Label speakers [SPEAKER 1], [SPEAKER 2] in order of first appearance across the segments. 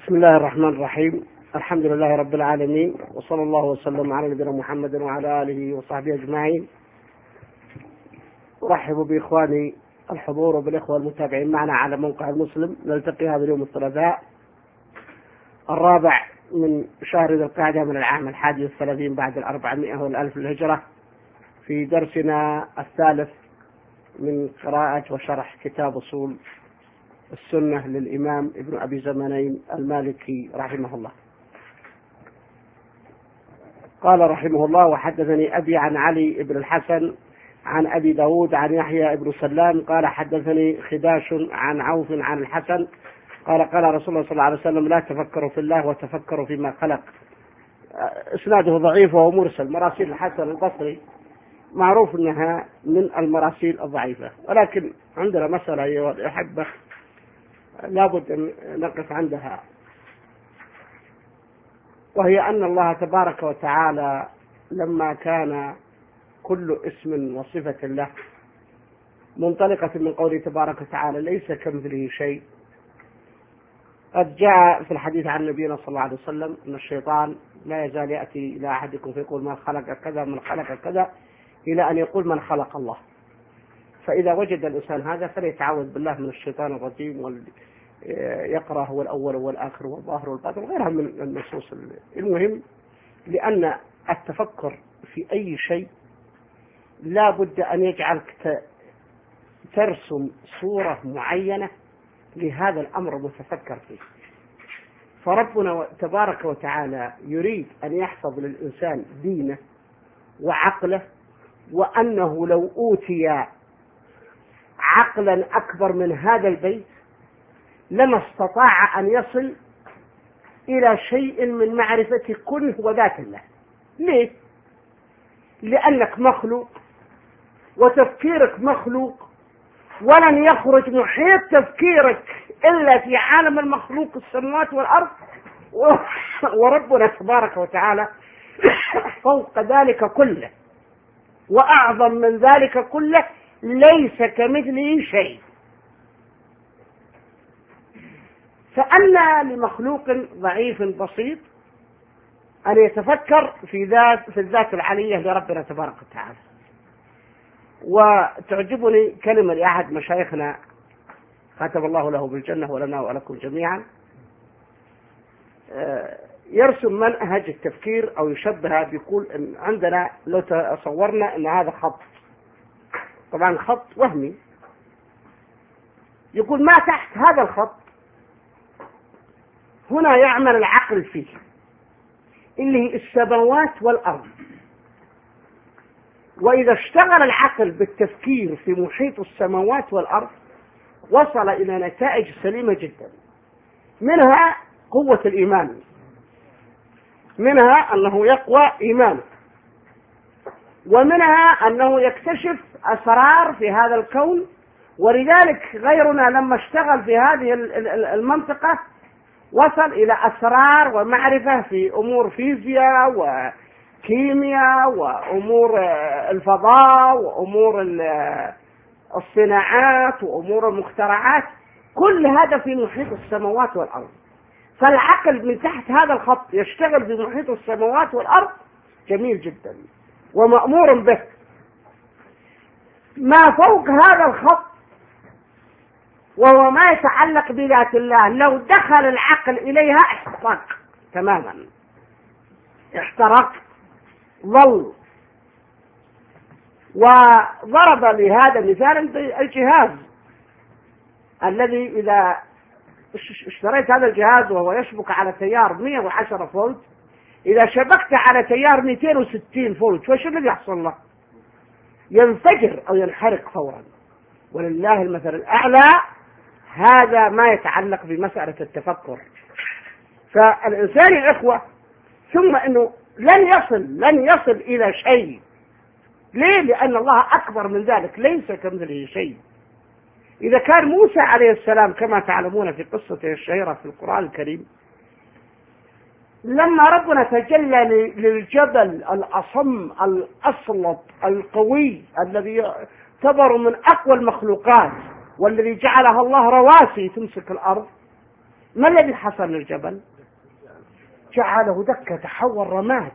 [SPEAKER 1] بسم الله الرحمن الرحيم. الحمد لله رب العالمين، وصلى الله وسلم على نبينا محمد وعلى آله وصحبه أجمعين. أرحب بإخواني الحضور وبالإخوة المتابعين معنا على موقع المسلم. نلتقي هذا اليوم الثلاثاء 4 من شهر ذي القعدة من العام 31 بعد 400 والألف للهجرة، في درسنا الثالث من قراءة وشرح كتاب أصول السنة للإمام ابن أبي زمانين المالكي رحمه الله. قال رحمه الله: وحدثني أبي عن علي بن الحسن عن أبي داود عن يحيى بن سلام قال حدثني خداش عن عوف عن الحسن قال قال رسول الله صلى الله عليه وسلم: لا تفكروا في الله وتفكروا فيما خلق. إسناده ضعيف وهو مرسل. مراسيل الحسن البصري معروف أنها من المراسيل الضعيفة، ولكن عندنا مسألة أيها الأحبة لابد أن نقف عندها، وهي أن الله تبارك وتعالى لما كان كل اسم وصفة له منطلقة من قوله تبارك وتعالى: ليس كمثله شيء، قد جاء في الحديث عن نبينا صلى الله عليه وسلم أن الشيطان لا يزال يأتي إلى أحدكم فيقول: من خلق كذا من خلق كذا، إلى أن يقول: من خلق الله. فإذا وجد الإنسان هذا فليتعوذ بالله من الشيطان الرجيم، يقرأ هو الأول والآخر والظاهر والباطن وغيرها من النصوص. المهم، لأن التفكر في أي شيء لا بد أن يجعلك ترسم صورة معينة لهذا الأمر المتفكر فيه. فربنا تبارك وتعالى يريد أن يحفظ للإنسان دينه وعقله، وأنه لو أوتي عقلا أكبر من هذا البيت لما استطاع أن يصل إلى شيء من معرفة كنه وذات الله. ليه؟ لأنك مخلوق وتفكيرك مخلوق، ولن يخرج محيط تفكيرك إلا في عالم المخلوق السماوات والأرض، وربنا تبارك وتعالى فوق ذلك كله وأعظم من ذلك كله، ليس كمثله شيء. فأن لمخلوق ضعيف بسيط أن يتفكر في الذات العلية لربنا تبارك وتعالى. وتعجبني كلمة لأحد مشايخنا كتب الله له بالجنة ولنا ولكم جميعا، يرسم منهج التفكير أو يشبهها، بيقول إن عندنا لو تصورنا أن هذا خط، طبعا خط وهمي، يقول ما تحت هذا الخط هنا يعمل العقل فيه، اللي هي السماوات والأرض. وإذا اشتغل العقل بالتفكير في محيط السماوات والأرض وصل إلى نتائج سليمة جدا، منها قوة الإيمان، منها أنه يقوى إيمانه، ومنها أنه يكتشف أسرار في هذا الكون. ولذلك غيرنا لما اشتغل في هذه المنطقة وصل إلى أسرار ومعرفة في أمور فيزياء وكيمياء وأمور الفضاء وأمور الصناعات وأمور المخترعات، كل هذا في محيط السماوات والأرض. فالعقل من تحت هذا الخط يشتغل في محيط السماوات والأرض، جميل جدا ومأمور به. ما فوق هذا الخط وهو ما يتعلق بذات الله، لو دخل العقل إليها احترق تماما، احترق ظل. وضرب لهذا مثالا الجهاز الذي إذا اشتريت هذا الجهاز وهو يشبك على تيار 110 فولت، إذا شبكت على تيار 260 فولت وش الذي يحصل له؟ ينفجر أو ينحرق فورا. ولله المثل الأعلى. هذا ما يتعلق بمسألة التفكر. فالإنسان يا إخوة، ثم أنه لن يصل إلى شيء. ليه؟ لأن الله أكبر من ذلك، ليس كمثله شيء. إذا كان موسى عليه السلام كما تعلمون في قصته الشهيرة في القرآن الكريم، لما ربنا تجلى للجبل الأصم الأصلب القوي الذي يعتبر من أقوى المخلوقات، والذي جعلها الله رواسي تمسك الأرض، ما الذي حصل للجبل؟ جعله دكة، تحول رماد.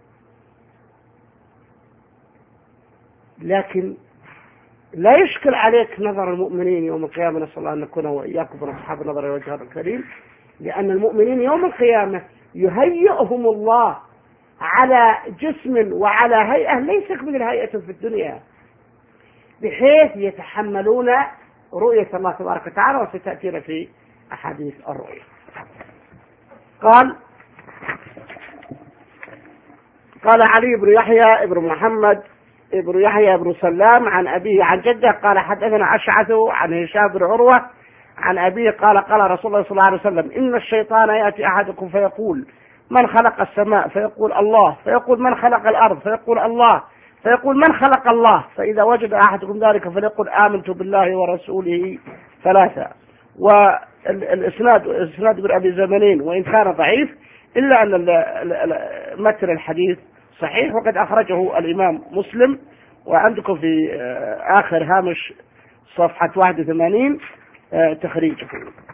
[SPEAKER 1] لكن لا يشكل عليك نظر المؤمنين يوم القيامة، نسأل الله أن نكون وإياكم من أصحاب النظر وجهه الكريم، لأن المؤمنين يوم القيامة يهيئهم الله على جسم وعلى هيئة ليس مثل هيئة في الدنيا، بحيث يتحملون رؤية الله تبارك وتعالى، وستأتينا في أحاديث الرؤية. قال علي بن يحيى بن محمد ابن يحيى بن سلام عن أبيه عن جده قال حدثنا أشعث عن هشام بن عروة عن أبيه قال قال رسول الله صلى الله عليه وسلم إن الشيطان يأتي أحدكم فيقول من خلق السماء؟ فيقول الله. فيقول من خلق الأرض؟ فيقول الله. فيقول من خلق الله؟ فإذا وجد أحدكم ذلك فليقل آمنت بالله ورسوله ثلاثة. والإسناد بن أبي زمنين وإن كان ضعيف إلا أن متن الحديث صحيح، وقد أخرجه الإمام مسلم، وعندكم في آخر هامش صفحة 81 تخريجه.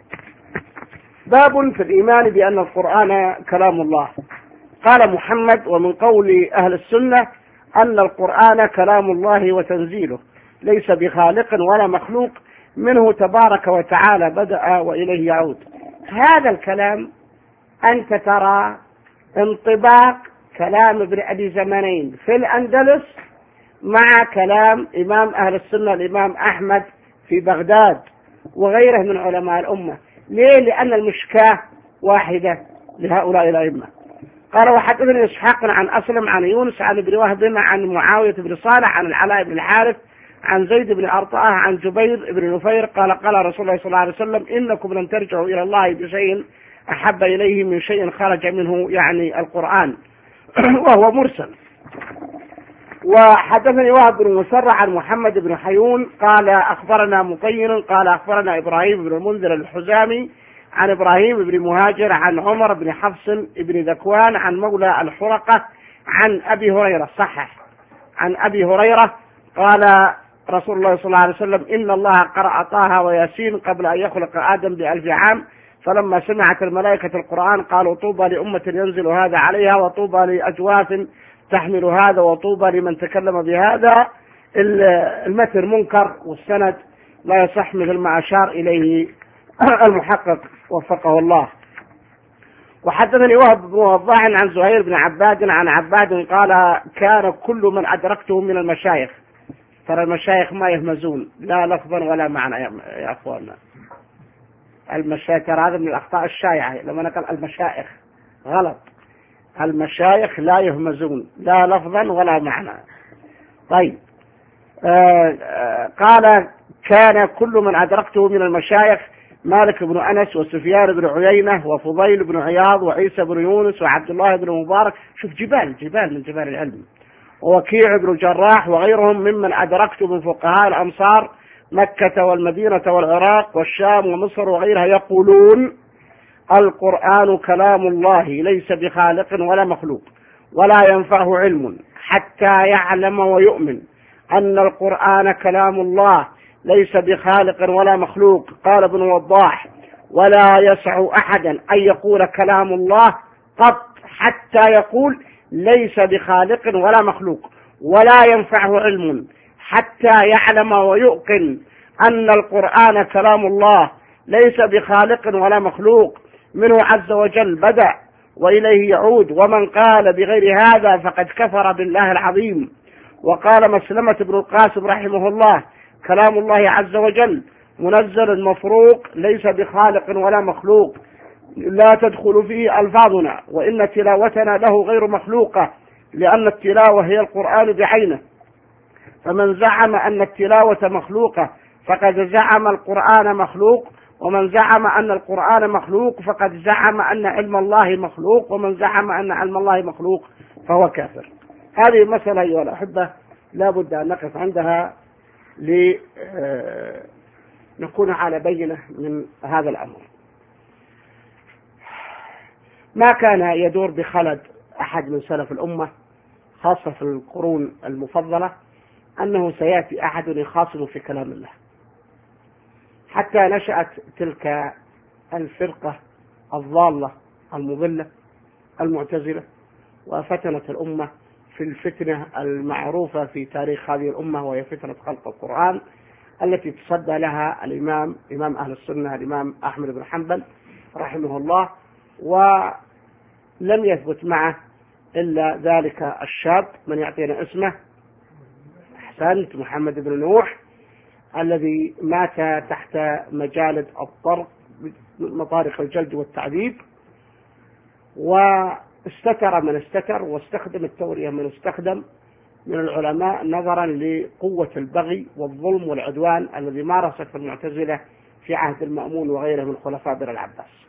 [SPEAKER 1] باب في الإيمان بأن القرآن كلام الله. قال محمد ومن قول أهل السنة أن القرآن كلام الله وتنزيله ليس بخالق ولا مخلوق، منه تبارك وتعالى بدأ وإليه يعود. هذا الكلام أنت ترى انطباق كلام ابن أبي زمنين في الأندلس مع كلام إمام أهل السنة الإمام أحمد في بغداد وغيره من علماء الأمة. ليه؟ لأن المشكاة واحدة لهؤلاء الأئمة. قال وحدثني إسحاق عن أسلم عن يونس عن ابن وهب عن معاوية بن صالح عن العلاء بن الحارث عن زيد بن أرطاه عن جبير بن نفير قال قال رسول الله صلى الله عليه وسلم إنكم لن ترجعوا إلى الله بشيء أحب إليه من شيء خرج منه، يعني القرآن، وهو مرسل. وحدثني وهب بن مسرع عن محمد بن حيون قال أخبرنا مطير قال أخبرنا إبراهيم بن المنذر الحزامي عن إبراهيم بن مهاجر عن عمر بن حفص بن ذكوان عن مولى الحرقة عن أبي هريرة صحح عن أبي هريرة قال رسول الله صلى الله عليه وسلم إن الله قرأ طه وياسين قبل أن يخلق آدم ب1000 عام، فلما سمعت الملائكة القرآن قالوا طوبى لأمة ينزل هذا عليها، وطوبى لأجواف تحمل هذا، وطوبى لمن تكلم بهذا. المتن منكر والسند لا يصح مثل ما أشار إليه المحقق وفقه الله. وحدثني وهب بن وضاح عن زهير بن عباد عن عباد قال كان كل من أدركته من المشايخ، ترى المشايخ ما يهمزون لا لفظا ولا معنى يا أخواننا، المشايخ ترى هذا من الأخطاء الشائعة، لما نقول المشايخ غلط، المشايخ لا يهمزون لا لفظا ولا معنى. طيب قال كان كل من أدركته من المشايخ مالك بن أنس وسفيان بن عيينة وفضيل بن عياض وعيسى بن يونس وعبد الله بن مبارك، شوف جبال من جبال العلم، ووكيع بن جراح وغيرهم ممن أدركت من فقهاء الأمصار مكة والمدينة والعراق والشام ومصر وغيرها يقولون القرآن كلام الله ليس بخالق ولا مخلوق، ولا ينفعه علم حتى يعلم ويؤمن أن القرآن كلام الله ليس بخالق ولا مخلوق. قال ابن وضاح ولا يسع أحدا أن يقول كلام الله قط حتى يقول ليس بخالق ولا مخلوق، ولا ينفعه علم حتى يعلم ويؤقن أن القرآن كلام الله ليس بخالق ولا مخلوق، منه عز وجل بدأ وإليه يعود، ومن قال بغير هذا فقد كفر بالله العظيم. وقال مسلمة بن القاسم رحمه الله كلام الله عز وجل منزل مفروق ليس بخالق ولا مخلوق، لا تدخل فيه ألفاظنا، وإن تلاوتنا له غير مخلوقة، لأن التلاوة هي القرآن بعينه، فمن زعم أن التلاوة مخلوقة فقد زعم القرآن مخلوق، ومن زعم أن القرآن مخلوق فقد زعم أن علم الله مخلوق، ومن زعم أن علم الله مخلوق فهو كافر. هذه مسألة أيها الأحبة لا بد أن نقف عندها لنكون على بينة من هذا الأمر. ما كان يدور بخلد أحد من سلف الأمة خاصة في القرون المفضلة أنه سيأتي أحد يخاصم في كلام الله، حتى نشأت تلك الفرقة الضالة المضلة المعتزلة، وفتنة الأمة في الفتنة المعروفة في تاريخ هذه الأمة، وهي فتنة خلق القرآن التي تصدى لها إمام أهل السنة الإمام أحمد بن حنبل رحمه الله، ولم يثبت معه إلا ذلك الشاب من يعطينا اسمه، أحسنت، محمد بن نوح، الذي مات تحت مجالد الطرق مطارق الجلد والتعذيب، واستتر من استتر، واستخدم التورية من استخدم من العلماء نظرا لقوة البغي والظلم والعدوان الذي مارست المعتزلة في عهد المأمون وغيره من خلفاء بني العباس.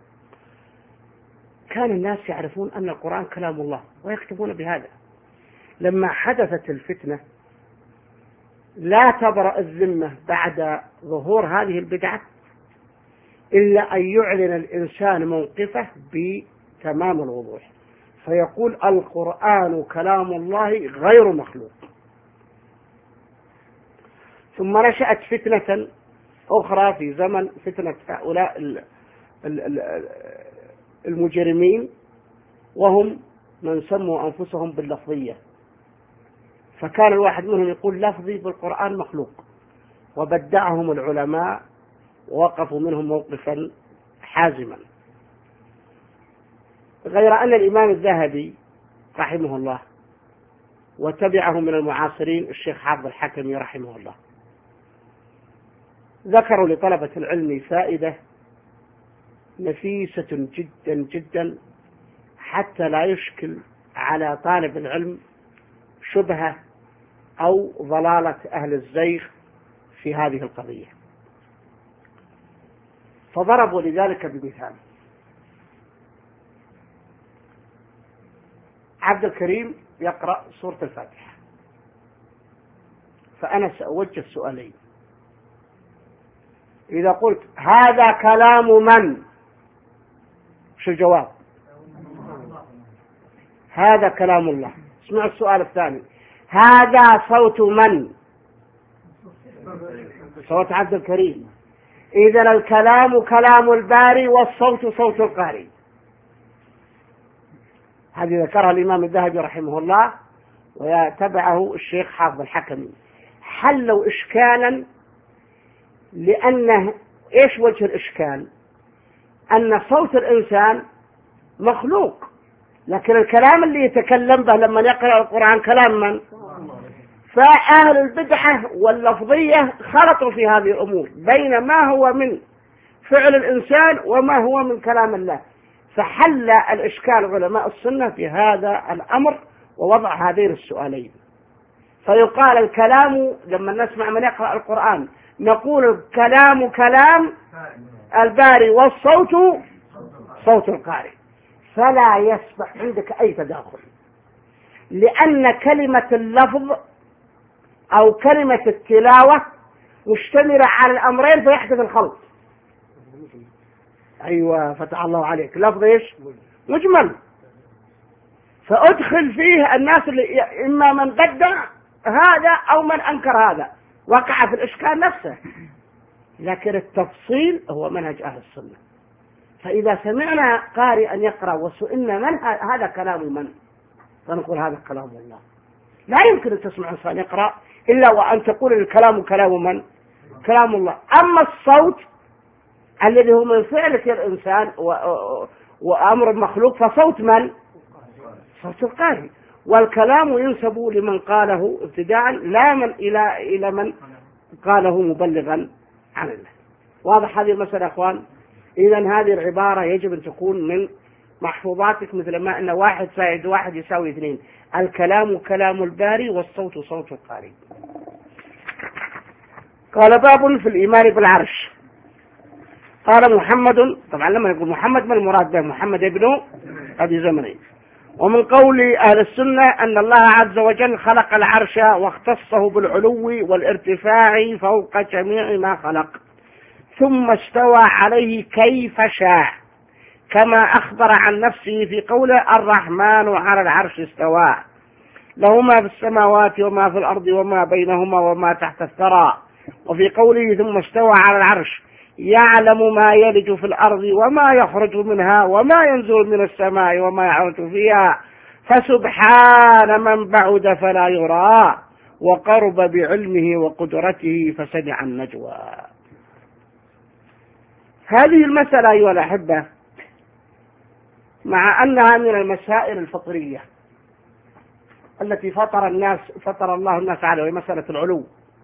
[SPEAKER 1] كان الناس يعرفون أن القرآن كلام الله ويكتبون بهذا. لما حدثت الفتنة لا تبرأ الذمة بعد ظهور هذه البدعة إلا أن يعلن الإنسان موقفه بتمام الوضوح، فيقول القرآن كلام الله غير مخلوق. ثم نشأت فتنة أخرى في زمن فتنة هؤلاء المجرمين، وهم من سموا أنفسهم باللفظية، فكان الواحد منهم يقول لفظي بالقرآن مخلوق، وبدعهم العلماء ووقفوا منهم موقفا حازما. غير أن الإمام الذهبي رحمه الله وتبعه من المعاصرين الشيخ حافظ الحكمي رحمه الله ذكروا لطلبة العلم فائدة نفيسة جدا جدا حتى لا يشكل على طالب العلم شبهة أو ضلالة أهل الزيغ في هذه القضية. فضربوا لذلك بمثال: عبد الكريم يقرأ سورة الفاتحة، فأنا سأوجه سؤالين. إذا قلت هذا كلام من، شو الجواب؟ هذا كلام الله. اسمعوا السؤال الثاني: هذا صوت من؟ صوت عبد الكريم. إذن الكلام كلام الباري والصوت صوت القارئ. هذه ذكرها الإمام الذهبي رحمه الله ويتبعه الشيخ حافظ الحكمي. حلوا إشكالا، لأنه إيش وجه الإشكال؟ أن صوت الإنسان مخلوق، لكن الكلام اللي يتكلم به لما يقرأ القرآن كلام من؟ فأهل البدعة واللفظية خلطوا في هذه الأمور بين ما هو من فعل الإنسان وما هو من كلام الله، فحل الإشكال علماء السنة في هذا الأمر ووضع هذين السؤالين. فيقال الكلام لما نسمع من يقرأ القرآن نقول الكلام كلام الباري والصوت صوت القارئ، فلا يصبح عندك أي تداخل، لأن كلمة اللفظ أو كلمة التلاوة مشتملة على الأمرين فيحدث الخلط. أيوة، فتح الله عليك. لفظ إيش؟ مجمل، فأدخل فيه الناس اللي إما من بدع هذا أو من أنكر هذا، وقع في الإشكال نفسه. لكن التفصيل هو منهج أهل السنة. فإذا سمعنا قارئا يقرأ وسئلنا من هذا كلام من، فنقول هذا كلام الله. لا يمكن أن تسمع إنسان يقرأ إلا وأن تقول الكلام كلام من؟ كلام الله. أما الصوت الذي هو من فعلة الإنسان وأمر مخلوق فصوت من؟ صوت القارئ. والكلام ينسب لمن قاله ابتداء لا من إلى من قاله مبلغا عن الله. واضح هذه المسألة أخوان؟ إذن هذه العبارة يجب أن تكون من محفوظاتك، مثل ما أن 1 زائد 1 يساوي 2. الكلام كلام الباري والصوت صوت القارئ. قال باب في الإيمان بالعرش. قال محمد، طبعا لما نقول محمد ما المراد به؟ محمد ابن أبي زمنين. ومن قول أهل السنة أن الله عز وجل خلق العرش واختصه بالعلو والارتفاع فوق جميع ما خلق، ثم استوى عليه كيف شاء، كما أخبر عن نفسه في قوله الرحمن على العرش استوى، له ما في السماوات وما في الأرض وما بينهما وما تحت الثرى. وفي قوله ثم استوى على العرش يعلم ما يلج في الأرض وما يخرج منها وما ينزل من السماء وما يعرج فيها فسبحان من بعد فلا يرى وقرب بعلمه وقدرته فسمع النجوى. هذه المسألة أيها الأحبة مع أنها من المسائل الفطرية التي فطر الله الناس عليها، وهي مسألة العلو.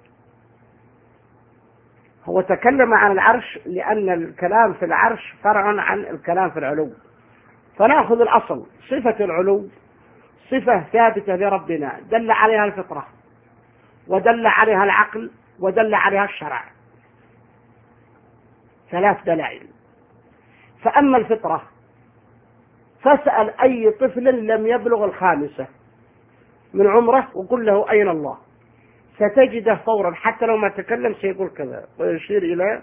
[SPEAKER 1] هو تكلم عن العرش لأن الكلام في العرش فرع عن الكلام في العلو، فنأخذ الأصل. صفة العلو صفة ثابتة لربنا دل عليها الفطرة ودل عليها العقل ودل عليها الشرع، 3 دلائل. فأما الفطرة فاسأل أي طفل لم يبلغ 5 من عمره وقل له أين الله، ستجده فورا حتى لو ما تكلم سيقول كذا ويشير إلى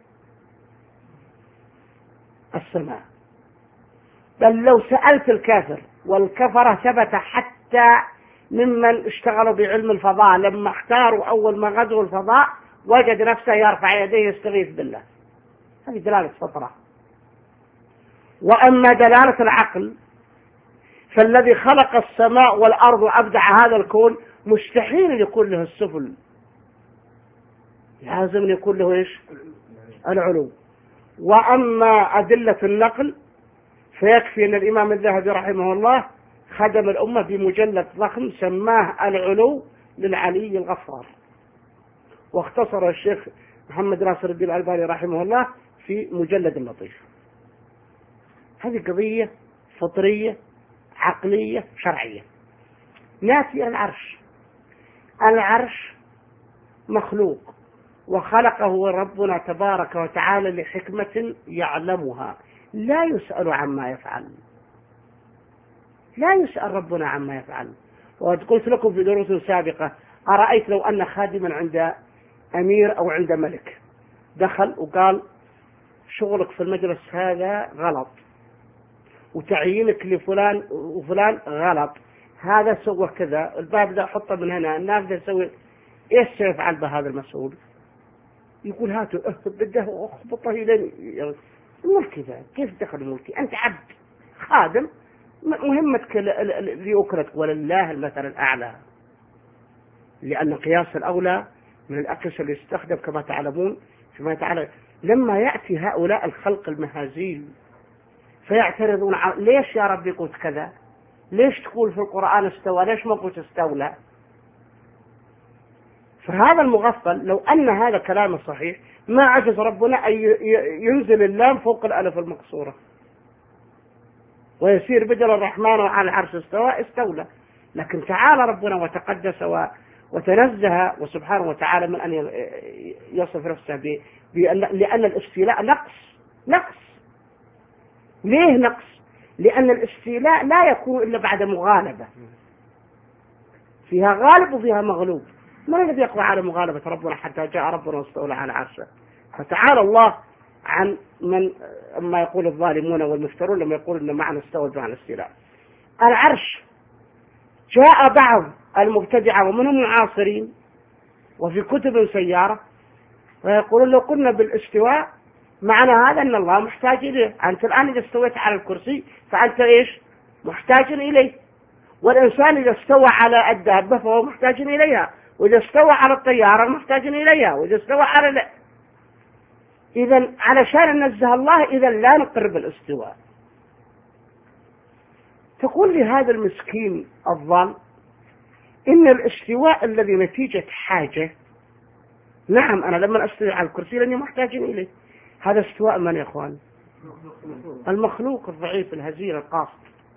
[SPEAKER 1] السماء. بل لو سألت الكافر، والكفرة ثبت حتى ممن اشتغلوا بعلم الفضاء لما اختاروا أول ما غزوا الفضاء وجد نفسه يرفع يديه يستغيث بالله. هذه دلالة فطرة. وأما دلالة العقل فالذي خلق السماء والأرض وأبدع هذا الكون مستحيل يكون له السفل، لازم يكون له إيش؟ العلو. وأما أدلة النقل فيكفي أن الإمام الذهبي رحمه الله خدم الأمة بمجلد ضخم سماه العلو للعلي الغفار، واختصر الشيخ محمد ناصر الدين الألباني رحمه الله في مجلد لطيف. هذه قضية فطرية عقلية شرعية. ناتي العرش. العرش مخلوق وخلقه ربنا تبارك وتعالى لحكمة يعلمها، لا يسأل عما يفعل، لا يسأل ربنا عما يفعل. وقد قلت لكم في دروس سابقة أرأيت لو أن خادما عند أمير أو عند ملك دخل وقال شغلك في المجلس هذا غلط، وتعيينك لفلان وفلان غلط، هذا سوى كذا، الباب ده حطه من هنا، النافذة سوي، ايش سيفعل بهذا المسؤول؟ يقول هاتوا بده واخبطه الى ملكي. ذا كيف دخل ملكي؟ انت عبد خادم، مهمتك لأكلك ولله المثل الأعلى. لأن قياس الأولى من الأقيس اللي يستخدم كما تعلمون فيما تعالى. لما يأتي هؤلاء الخلق المهازيل فيعترضون ليش يا ربي قلت كذا؟ ليش تقول في القرآن استوى؟ ليش ما قلت استولى؟ فهذا المغفل لو أن هذا كلام صحيح ما عجز ربنا أن ينزل اللام فوق الألف المقصورة ويسير بدل الرحمن على العرش استولى. لكن تعالى ربنا وتقدس وتنزه وسبحانه وتعالى من أن يصف نفسه لأن الاستيلاء نقص. ليه نقص؟ لأن الاستيلاء لا يكون إلا بعد مغالبة، فيها غالب وفيها مغلوب. من الذي يقوى على مغالبة ربنا حتى جاء ربنا واستولى على عرشه؟ فتعالى الله عن من ما يقول الظالمون والمفترون لما يقول إن معنى استوى بمعنى استيلاء. العرش جاء بعض المبتدعة ومنهم المعاصرين وفي كتب سيارة ويقولون لو قلنا بالاستواء معنى هذا أن الله محتاج إليه. أنت الآن إذا استويت على الكرسي فأنت إيش؟ محتاج إليه. والإنسان إذا استوى على الدابة فهو محتاج إليها، وإذا استوى على الطيارة محتاج إليها، وإذا استوى على إذن علشان ننزه الله إذا لا نقر بالاستواء. تقول لي هذا المسكين الظالم إن الاستواء الذي نتيجة حاجة. نعم أنا لما أستوي على الكرسي لأني محتاج إليه. هذا استواء من يا إخوان؟ المخلوق الضعيف الهزيل القاصد.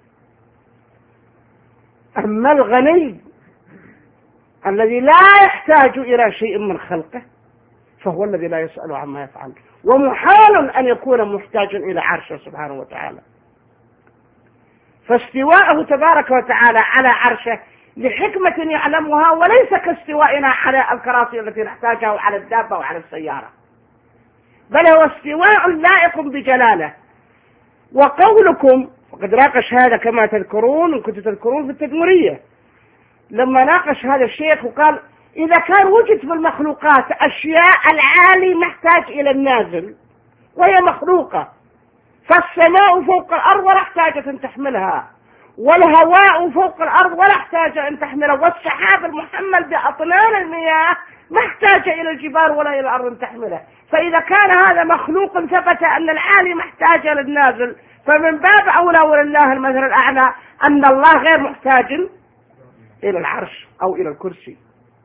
[SPEAKER 1] أما الغني الذي لا يحتاج إلى شيء من خلقه فهو الذي لا يسأل عما يفعل، ومحال أن يكون محتاجا إلى عرشه سبحانه وتعالى. فاستواءه تبارك وتعالى على عرشه لحكمة يعلمها، وليس كاستوائنا على الكراسي التي نحتاجها وعلى الدابة وعلى السيارة، بل هو استواء لائق بجلاله. وقولكم وقد ناقش هذا كما تذكرون، وكنت تذكرون في التدمرية لما ناقش هذا الشيخ وقال إذا كان وجد في المخلوقات أشياء العالي محتاج إلى النازل وهي مخلوقة. فالسماء فوق الأرض ولا احتاجت أن تحملها، والهواء فوق الأرض ولا احتاج أن تحمله، والسحاب المحمل بأطنان المياه ما احتاج إلى الجبال ولا إلى الأرض أن تحمله. فإذا كان هذا مخلوق ثبت أن العالي محتاج للنازل، فمن باب أولى ولله المثل الأعلى أن الله غير محتاج إلى العرش أو إلى الكرسي.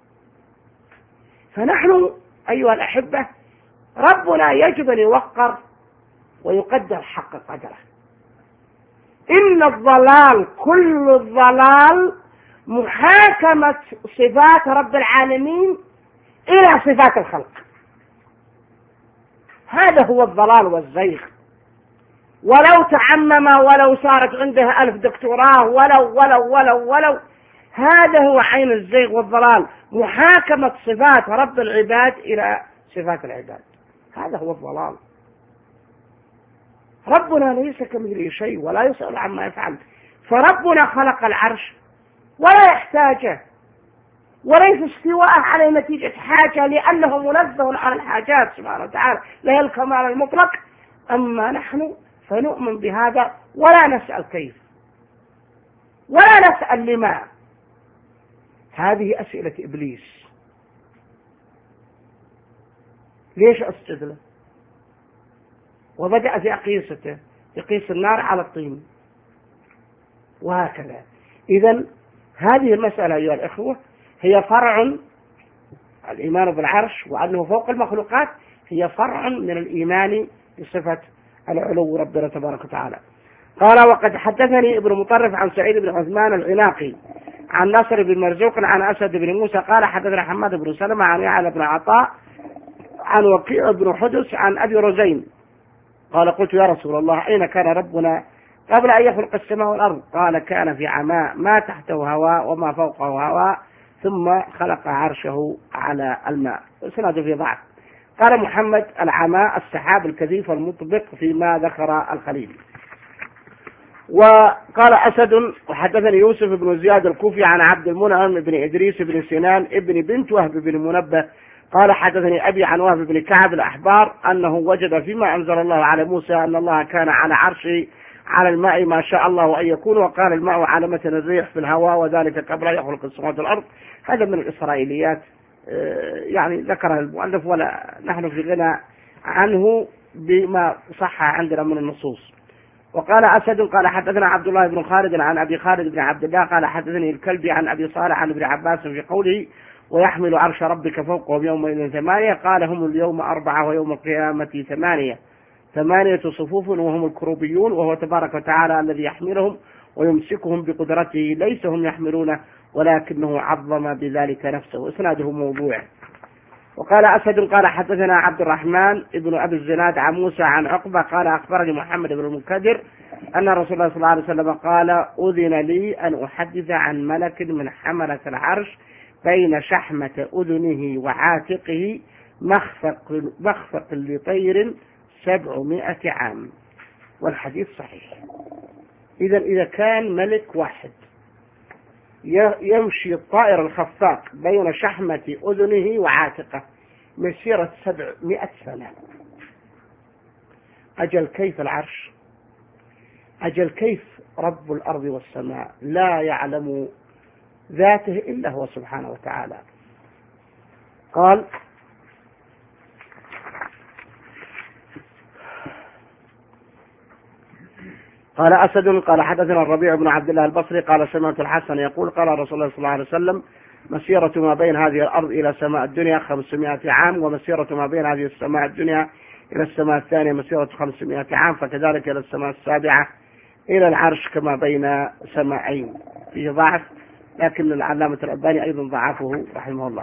[SPEAKER 1] فنحن أيها الأحبة ربنا يجب أن يوقر ويقدر حق قدره. إن الضلال كل الضلال محاكمة صفات رب العالمين إلى صفات الخلق، هذا هو الضلال والزيغ. ولو تعمم ولو صارت عنده 1000 دكتوراه ولو هذا هو عين الزيغ والضلال، محاكمة صفات رب العباد إلى صفات العباد، هذا هو الضلال. ربنا ليس كمثله شيء ولا يسأل عما يفعل، فربنا خلق العرش ولا يحتاجه، وليس استواءه عليه نتيجة حاجة، لأنه منزه عن الحاجات سبحانه وتعالى، لا الكمال المطلق. أما نحن فنؤمن بهذا ولا نسأل كيف ولا نسأل لما. هذه أسئلة إبليس، ليش أسجد له؟ وبدأ في أقيسته يقيس النار على الطين وهكذا. إذن هذه المسألة أيها الإخوة هي فرع الإيمان بالعرش وأنه فوق المخلوقات، هي فرع من الإيمان بصفة العلو ربنا تبارك وتعالى. قال وقد حدثني ابن مطرف عن سعيد بن عثمان العناقي عن نصر بن مرزوق عن أسد بن موسى قال حدثنا حماد بن سلمة عن يعلى بن عطاء عن وكيع بن حدث عن أبي رزين قال قلت يا رسول الله أين كان ربنا قبل أن يخلق السماء والأرض؟ قال كان في عماء ما تحته هواء وما فوقه هواء ثم خلق عرشه على الماء. سنده في ضعف. قال محمد العماء السحاب الكثيف المطبق فيما ذكر الخليل. وقال أسد وحدثني يوسف بن زياد الكوفي عن عبد المنعم بن إدريس بن سنان ابن بنت وهب بن منبه قال حدثني أبي عن وهب بن كعب الأحبار أنه وجد فيما أنزل الله على موسى أن الله كان على عرشه على الماء ما شاء الله أن يكون، وقال الماء على متن الريح في الهواء وذلك قبل أن يخلق السماوات والأرض. هذا من الإسرائيليات يعني ذكرها المؤلف ولا نحن في غنى عنه بما صح عندنا من النصوص. وقال أسد قال حدثنا عبد الله بن خالد عن أبي خالد بن عبد الله قال حدثني الكلبي عن أبي صالح عن ابن عباس في قوله ويحمل عرش ربك فوقهم يومئذ 8 قال هم اليوم 4 ويوم القيامة 8 صفوف وهم الكروبيون، وهو تبارك وتعالى الذي يحملهم ويمسكهم بقدرته، ليس هم يحملونه ولكنه عظم بذلك نفسه. إسناده موضوع. وقال أسد قال حدثنا عبد الرحمن ابن أبي الزناد عن موسى عن عقبة قال أخبرني محمد بن المنكدر أن رسول الله صلى الله عليه وسلم قال أذن لي أن أحدث عن ملك من حملة العرش بين شحمة أذنه وعاتقه مخفق لطير 700 عام، والحديث صحيح. إذا كان ملك واحد يمشي الطائر الخفاق بين شحمة أذنه وعاتقه مسيرة 700 سنة، أجل كيف العرش؟ أجل كيف رب الأرض والسماء؟ لا يعلم ذاته إلا هو سبحانه وتعالى. قال أسد قال حدثنا الربيع بن عبد الله البصري قال سمعت الحسن يقول قال رسول الله صلى الله عليه وسلم مسيرة ما بين هذه الأرض إلى سماء الدنيا 500 عام، ومسيرة ما بين هذه السماء الدنيا إلى السماء الثانية مسيرة 500 عام، فكذلك إلى السماء السابعة إلى العرش كما بين سماعين. فيه ضعف لكن العلامة الألباني أيضا ضعفه رحمه الله.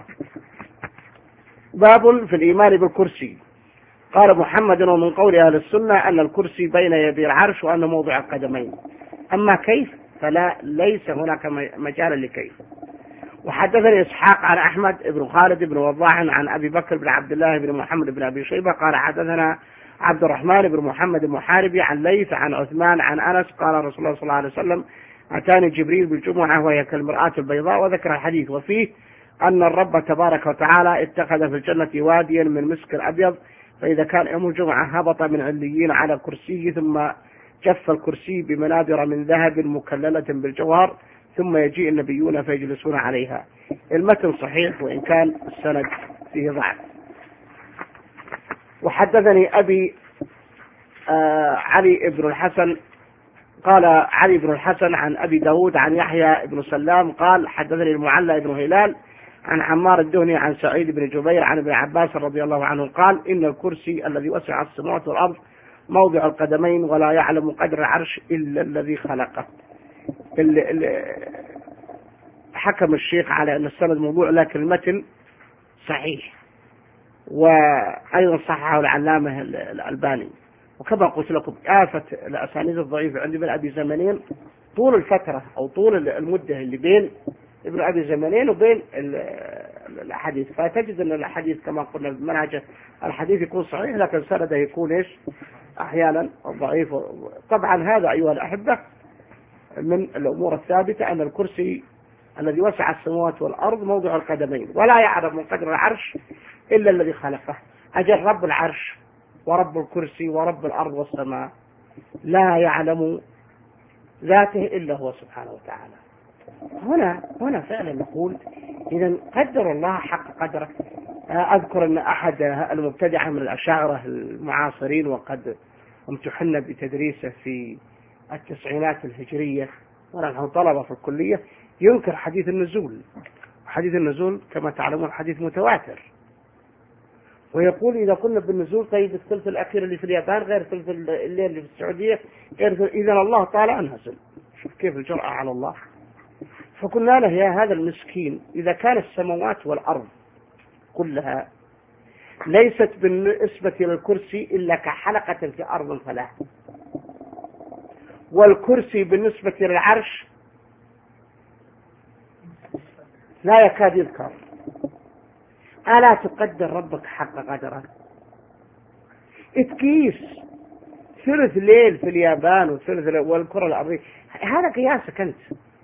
[SPEAKER 1] باب في الإيمان بالكرسي. قال محمد ومن قول أهل السنة أن الكرسي بين يدي العرش وأنه موضع القدمين، أما كيف ليس هناك مجال لكيف. وحدثني إسحاق عن أحمد بن خالد بن وضاح عن أبي بكر بن عبد الله بن محمد بن أبي شيبة قال حدثنا عبد الرحمن بن محمد المحاربي عن ليث عن عثمان عن أنس قال رسول الله صلى الله عليه وسلم أتاني جبريل بالجمعة وهي كالمرآة البيضاء، وذكر الحديث وفيه أن الرب تبارك وتعالى اتخذ في الجنة واديا من مسك أبيض فإذا كان يوم الجمعة هبط من عليين على كرسي ثم جف الكرسي بمنابر من ذهب مكللة بالجوهر ثم يجيء النبيون فيجلسون عليها. المتن صحيح وإن كان السند فيه ضعف. وحدثني أبي علي بن الحسن قال علي بن الحسن عن أبي داود عن يحيى بن سلام قال حدثني المعلى بن هلال عن عمار الدهني عن سعيد بن جبير عن ابن عباس رضي الله عنه قال إن الكرسي الذي وسع السماوات والأرض موضع القدمين ولا يعلم قدر العرش إلا الذي خلقه. حكم الشيخ على أن السند موضوع لكن المتن صحيح، وأيضا صححه العلامة الألباني. وكما قلت لكم آفة الأسانيد الضعيفة عند ابن أبي زمانين طول الفترة أو طول المدة اللي بين ابن أبي زمانين وبين الحديث، فتجد أن الحديث كما قلنا بمنهج الحديث يكون صحيح لكن سنده يكون إيش أحيانا ضعيف. طبعا هذا أيها الأحبة من الأمور الثابتة أن الكرسي الذي وسع السماوات والأرض موضع القدمين ولا يعلم من قدر العرش إلا الذي خلقه. أجل رب العرش ورب الكرسي ورب الأرض والسماء لا يعلم ذاته إلا هو سبحانه وتعالى. هنا فعلا نقول إذا قدر الله حق قدره. أذكر أن أحد المبتدعة من الأشاعرة المعاصرين وقد امتحنا بتدريسه في التسعينات الهجرية ونحن طلبة في الكلية ينكر حديث النزول. حديث النزول كما تعلمون حديث متواتر، ويقول إذا كنا بالنزول طيب الثلث الأخير اللي في اليابان غير ثلث الليل اللي في السعودية إذا الله تعالى نزل. شوف كيف الجرأة على الله. فقلنا له يا هذا المسكين إذا كان السماوات والأرض كلها ليست بالنسبة للكرسي إلا كحلقة في أرض فلاح، والكرسي بالنسبة للعرش لا يكاد يذكر، ألا تقدر ربك حق قدره؟ تقيس ثلث ليل في اليابان وثلث والكرة الأرضية، هذا قياسك أنت.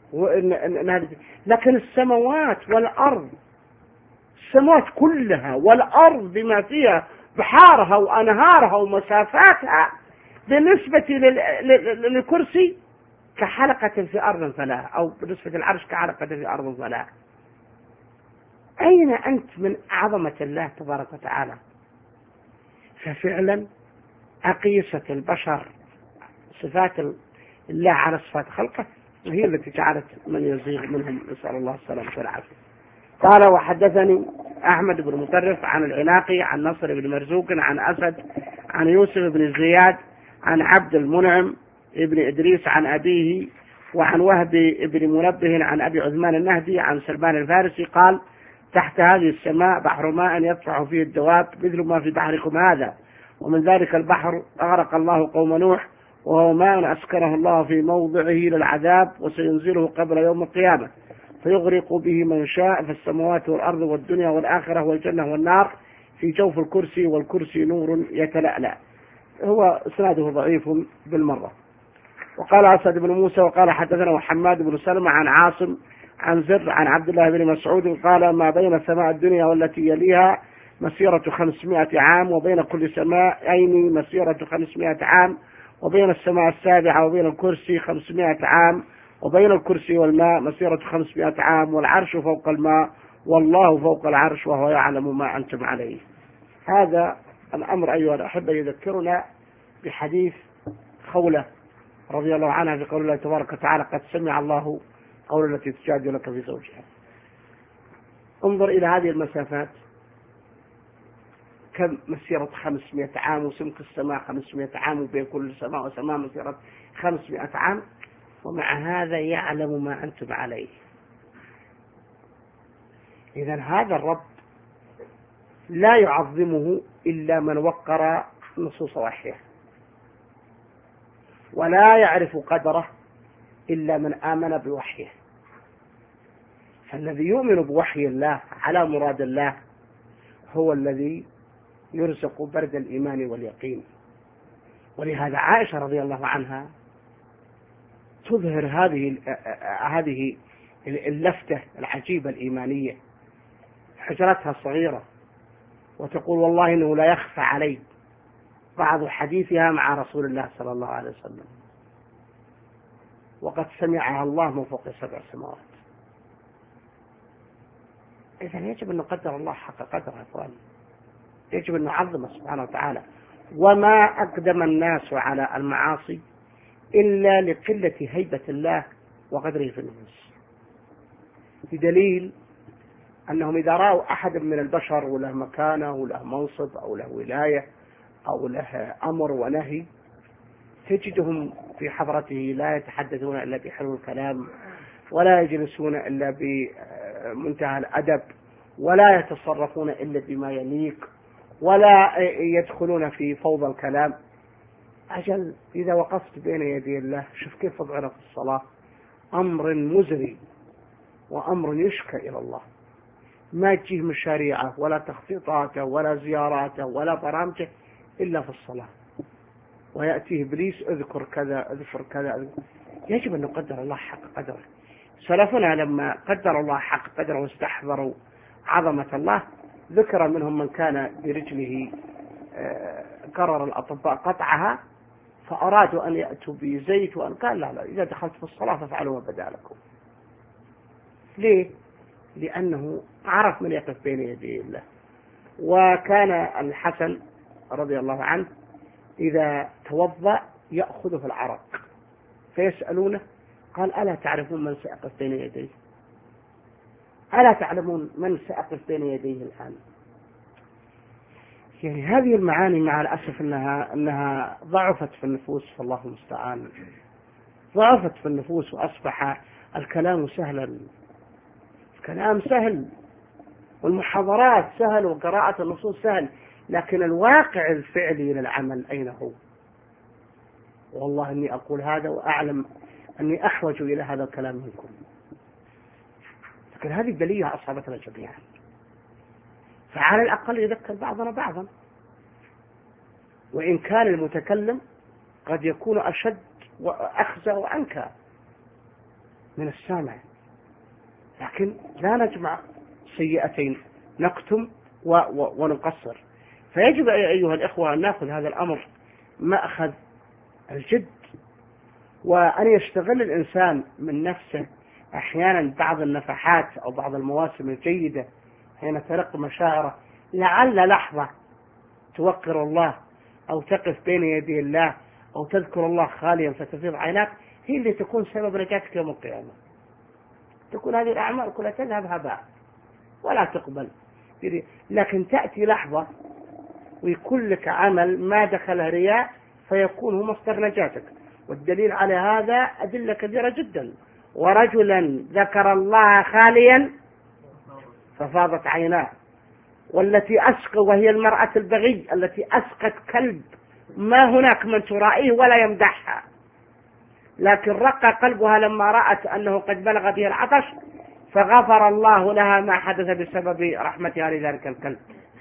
[SPEAKER 1] لكن السماوات والأرض، السماوات كلها والأرض بما فيها بحارها وأنهارها ومسافاتها بالنسبة للكرسي كحلقة في أرض فلاح، أو بالنسبة للعرش كحلقة في أرض فلاح. أين أنت من عظمة الله تبارك وتعالى؟ ففعلا أقيسة البشر صفات الله على صفات خلقه وهي التي جعلت من يزيغ منهم، نسأل الله السلامة والعافية. قال وحدثني أحمد بن مطرف عن العناقي عن نصر بن مرزوق عن أسد عن يوسف بن زياد عن عبد المنعم ابن إدريس عن أبيه وعن وهب بن منبه عن أبي عثمان النهدي عن سلمان الفارسي قال تحت هذه السماء بحر ماء يطفح فيه الدواب مثل ما في بحركم هذا، ومن ذلك البحر أغرق الله قوم نوح وهو ماء أسكنه الله في موضعه للعذاب وسينزله قبل يوم القيامة فيغرق به من شاء في السماوات والأرض والدنيا والآخرة والجنة والنار في جوف الكرسي والكرسي نور يتلألأ. هو إسناده ضعيف بالمرة. وقال أسد بن موسى وقال حدثنا حماد بن سلمة عن عاصم عن زر عن عبد الله بن مسعود قال ما بين السماء الدنيا والتي يليها مسيرة 500 عام وبين كل سماءين مسيرة 500 عام وبين السماء السابعة وبين الكرسي 500 عام وبين الكرسي والماء مسيرة 500 عام والعرش فوق الماء والله فوق العرش وهو يعلم ما أنتم عليه. هذا الأمر أيها الأحبة يذكرنا بحديث خولة رضي الله عنها في قول الله تبارك وتعالى قد سمع الله قول التي تجادلك في زوجها. انظر إلى هذه المسافات كم مسيرة 500 عام وسمك السماء 500 عام وبين كل سماء وسماء مسيرة 500 عام ومع هذا يعلم ما أنتم عليه. إذن هذا الرب لا يعظمه إلا من وقر نصوص وحيه، ولا يعرف قدره إلا من آمن بوحيه. فالذي يؤمن بوحي الله على مراد الله هو الذي يرزق برد الإيمان واليقين. ولهذا عائشة رضي الله عنها تظهر هذه اللفتة العجيبة الإيمانية. حجرتها صغيرة وتقول والله إنه لا يخفى علي بعض حديثها مع رسول الله صلى الله عليه وسلم، وقد سمعها الله من فوق 7 سماوات. إذا يجب أن نقدر الله حق قدره يا أخوان، يجب أن نعظمه سبحانه وتعالى. وما أقدم الناس على المعاصي إلا لقلة هيبة الله وقدره في النفوس، بدليل أنهم إذا رأوا أحد من البشر وله مكانة وله منصب أو له ولاية أو له أمر ونهي، تجدهم في حضرته لا يتحدثون إلا بحلو الكلام، ولا يجلسون إلا بمنتهى الأدب، ولا يتصرفون إلا بما يليق، ولا يدخلون في فوضى الكلام. أجل إذا وقفت بين يدي الله شوف كيف وضعنا في الصلاة، أمر مزري وأمر يشكى إلى الله، ما تجيه مشاريعه ولا تخطيطاته ولا زياراته ولا برامجه إلا في الصلاة، ويأتيه إبليس اذكر كذا اذكر كذا. يجب أن نقدر الله حق قدره. سلفنا لما قدر الله حق قدره واستحضروا عظمة الله، ذكر منهم من كان برجله قرر الأطباء قطعها، فأرادوا أن يأتوا بزيت، وأن قال لا إذا دخلت في الصلاة فافعلوا ما بدا لكم. ليه؟ لأنه عرف من يقف بين يدي الله. وكان الحسن رضي الله عنه إذا توضأ يأخذ في العرق فيسألونه، قال ألا تعرفون من سأقف بين يديه؟ ألا تعلمون من سأقف بين يديه الآن؟ يعني هذه المعاني مع الأسف أنها ضعفت في النفوس، فالله المستعان. ضعفت في النفوس وأصبح الكلام سهلا، الكلام سهل والمحاضرات سهل وقراءة النصوص سهل، لكن الواقع الفعلي للعمل أين هو؟ والله إني أقول هذا وأعلم أني أحوج إلى هذا الكلام منكم، لكن هذه البلية أصابتنا جميعا، فعلى الأقل يذكر بعضنا بعضا، وإن كان المتكلم قد يكون أشد وأخزى وأنكى من السامع، لكن لا نجمع سيئتين، نكتم ونقصر. فيجب أيها الإخوة أن نأخذ هذا الأمر مأخذ الجد، وأن يستغل الإنسان من نفسه أحيانا بعض النفحات أو بعض المواسم الجيدة حين ترق مشاعره، لعل لحظة توقر الله أو تقف بين يدي الله أو تذكر الله خاليا فتفيض عيناك، هي اللي تكون سبب نجاتك يوم القيامة. تكون هذه الأعمال كلها تذهب هباء ولا تقبل، لكن تأتي لحظة ويكون لك عمل ما دخله رياء فيكون هو مصدر نجاتك. والدليل على هذا أدلة كثيرة جدا. ورجلا ذكر الله خاليا ففاضت عيناه، والتي أسقى وهي المرأة البغي التي أسقت كلب ما هناك من ترائيه ولا يمدحها، لكن رق قلبها لما رأت أنه قد بلغ بها العطش فغفر الله لها ما حدث بسبب رحمتها لذلك الكلب.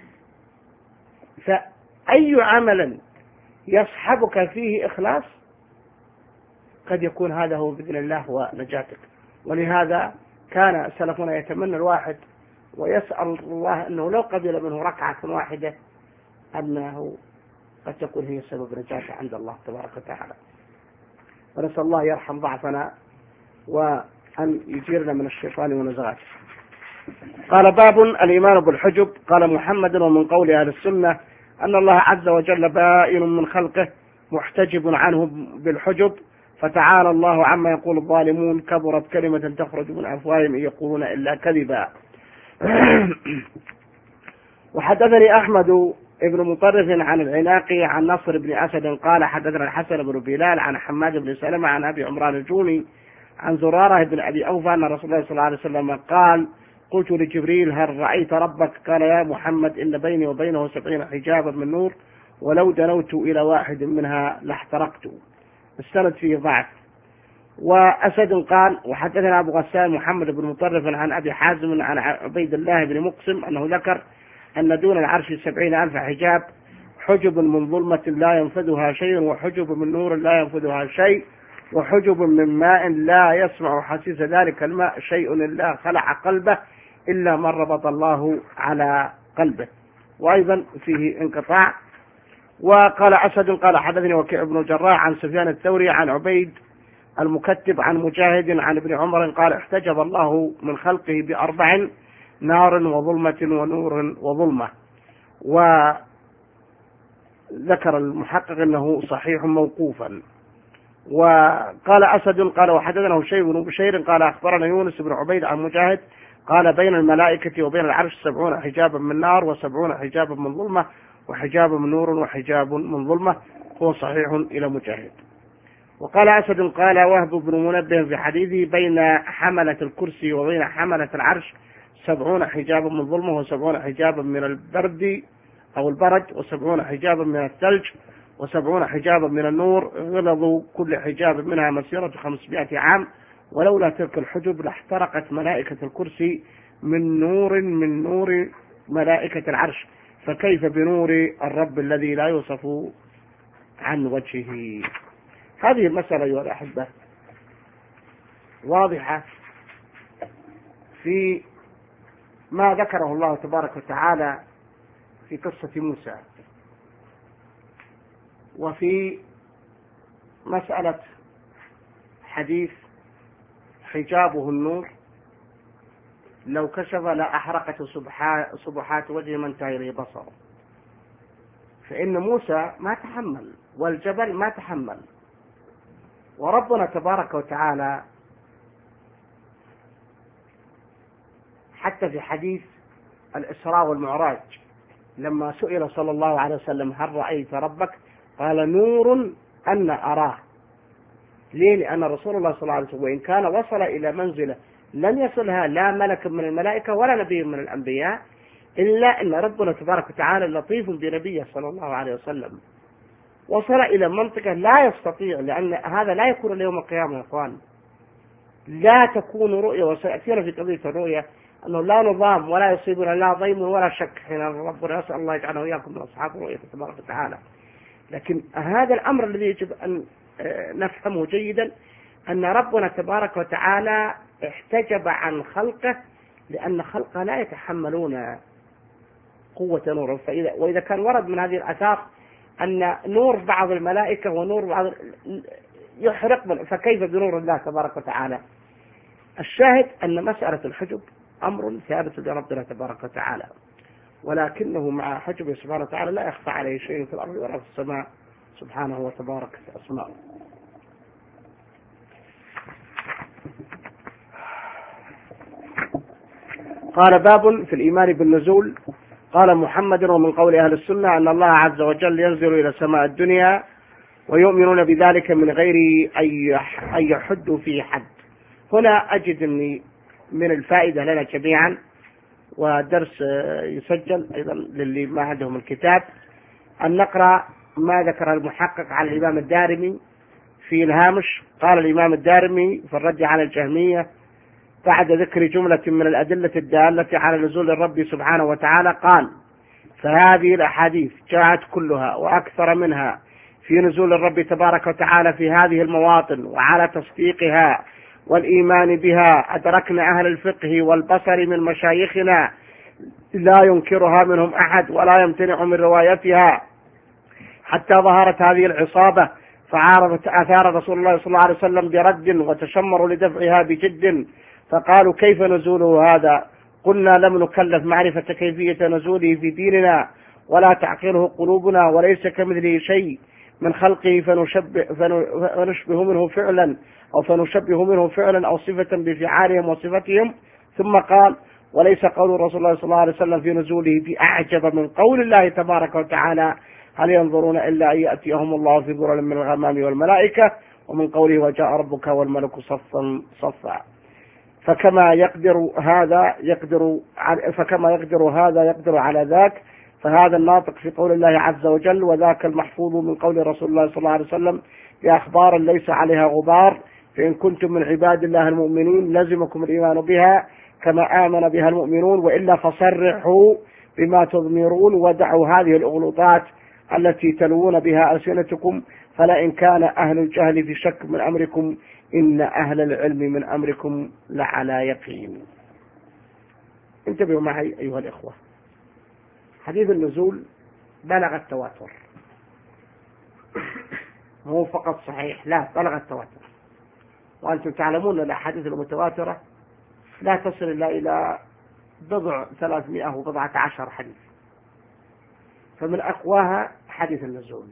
[SPEAKER 1] فأي عمل يصحبك فيه إخلاص قد يكون هذا هو بإذن الله ونجاتك. ولهذا كان سلفنا يتمنى الواحد ويسأل الله أنه لو قبل منه ركعة واحدة أنه قد تكون هي سبب نجاته عند الله تبارك وتعالى. ونسأل الله يرحم ضعفنا وأن يجيرنا من الشيطان ونزغاته. قال باب الإيمان بالحجب. قال محمد ومن قول أهل السنة أن الله عز وجل بائن من خلقه محتجب عنه بالحجب، فتعالى الله عما يقول الظالمون، كبرت كلمة تخرج من أفواههم إن يقولون إلا كذبا. وحدثني أحمد ابن مطرف عن العناقي عن نصر بن أسد قال حدثنا الحسن بن بلال عن حماد بن سلمة عن أبي عمران الجوني عن زرارة بن أبي أوفى أن رسول الله صلى الله عليه وسلم قال قلت لجبريل هل رأيت ربك؟ قال يا محمد إن بيني وبينه 70 حجابا من نور ولو دنوت إلى واحد منها لاحترقت. السند فيه ضعف. وأسد قال وحدثنا أبو غسان محمد بن مطرف عن أبي حازم عن عبيد الله بن مقسم أنه ذكر أن دون العرش 70,000 حجاب، حجب من ظلمة لا ينفذها شيء، وحجب من نور لا ينفذها شيء، وحجب من ماء لا يسمع حسيس ذلك الماء شيء إلا خلع قلبه إلا من ربط الله على قلبه. وأيضا فيه انقطاع. وقال أسد قال حدثني وكيع بن الجراح عن سفيان الثوري عن عبيد المكتب عن مجاهد عن ابن عمر قال احتجب الله من خلقه ب4: نار وظلمة ونور وظلمة. وذكر المحقق أنه صحيح موقوفا. وقال أسد قال وحدثنا هشيم بن بشير قال أخبرنا يونس بن عبيد عن مجاهد قال بين الملائكة وبين العرش 70 حجابا من نار و70 حجابا من ظلمة وحجاب من نور وحجاب من ظلمة، هو صحيح إلى مجاهد. وقال أسد قال وهب بن منبه في حديثه بين حملة الكرسي وبين حملة العرش 70 حجابا من ظلمة و70 حجابا من البرد أو البرد و70 حجابا من الثلج و70 حجابا من النور، غلظ كل حجاب منها مسيرة 500 عام، ولولا تلك الحجب لاحترقت ملائكة الكرسي من نور ملائكة العرش، فكيف بنور الرب الذي لا يوصف عن وجهه. هذه المسألة أيها الأحبة واضحة في ما ذكره الله تبارك وتعالى في قصة موسى، وفي مسألة حديث حجابه النور لو كشف لأحرقت صبحات وجه من تهيره بصره، فإن موسى ما تحمل والجبل ما تحمل. وربنا تبارك وتعالى حتى في حديث الإسراء والمعراج لما سئل صلى الله عليه وسلم هل رأيت ربك قال نور أن أراه. ليه؟ لأن رسول الله صلى الله عليه وسلم وإن كان وصل إلى منزله لم يصلها لا ملك من الملائكة ولا نبي من الأنبياء، إلا أن ربنا تبارك وتعالى لطيف بنبيه صلى الله عليه وسلم، وصل إلى منطقة لا يستطيع، لأن هذا لا يكون اليوم القيامة يا إخوان، لا تكون رؤية. وسيأتينا في قضية الرؤية أنه لا نظام ولا يصيبنا لا ضيم ولا شك حين ربنا يسأل الله يجعله وإياكم من أصحاب الرؤية تبارك وتعالى. لكن هذا الأمر الذي يجب أن نفهمه جيدا أن ربنا تبارك وتعالى احتجب عن خلقه لأن خلقه لا يتحملون قوة نوره. وإذا كان ورد من هذه الآثار أن نور بعض الملائكة ونور بعض يحرق، فكيف بنور الله تبارك وتعالى؟ الشاهد أن مسألة الحجب أمر ثابت لربنا تبارك وتعالى، ولكنه مع حجبه سبحانه وتعالى لا يخفى عليه شيء في الأرض ولا في السماء سبحانه وتبارك أسماؤه. قال باب في الإيمان بالنزول. قال محمد ومن قول أهل السنة أن الله عز وجل ينزل إلى سماء الدنيا ويؤمنون بذلك من غير أن يحدوا فيه حد. هنا أجد أني من الفائدة لنا جميعا، ودرس يسجل أيضا للي ما عندهم الكتاب، أن نقرأ ما ذكر المحقق عن الإمام الدارمي في الهامش. قال الإمام الدارمي في الرد على الجهمية بعد ذكر جملة من الأدلة الدالة على نزول الرب سبحانه وتعالى قال: فهذه الأحاديث جاءت كلها وأكثر منها في نزول الرب تبارك وتعالى في هذه المواطن، وعلى تصديقها والإيمان بها أدركنا أهل الفقه والبصر من مشايخنا لا ينكرها منهم أحد ولا يمتنع من روايتها، حتى ظهرت هذه العصابة فعارضت آثار رسول الله صلى الله عليه وسلم برد وتشمروا لدفعها بجد، فقالوا كيف نزوله هذا؟ قلنا لم نكلف معرفة كيفية نزوله في ديننا ولا تعقله قلوبنا، وليس كمثله شيء من خلقه فنشبه منه فعلا أو صفة بفعالهم وصفتهم. ثم قال: وليس قول رسول الله صلى الله عليه وسلم في نزوله بأعجب من قول الله تبارك وتعالى: هل ينظرون إلا أن يأتيهم الله في ظلل من الغمام والملائكة، ومن قوله: وجاء ربك والملك صفا صفا. فكما يقدر هذا يقدر على ذاك، فهذا الناطق في قول الله عز وجل: وذاك المحفوظ من قول رسول الله صلى الله عليه وسلم بأخبار ليس عليها غبار، فإن كنتم من عباد الله المؤمنين لزمكم الإيمان بها كما آمن بها المؤمنون، وإلا فصرحوا بما تضمرون ودعوا هذه الأغلوطات التي تلوون بها ألسنتكم، فلئن كان أهل الجهل في شك من أمركم إن أهل العلم من أمركم لعلى يقين. انتبهوا معي أيها الإخوة، حديث النزول بلغ التواتر، مو فقط صحيح، لا بلغ التواتر. وأنتم تعلمون أن الأحاديث المتواترة لا تصل إلا إلى 314 حديث، فمن أقواها حديث النزول.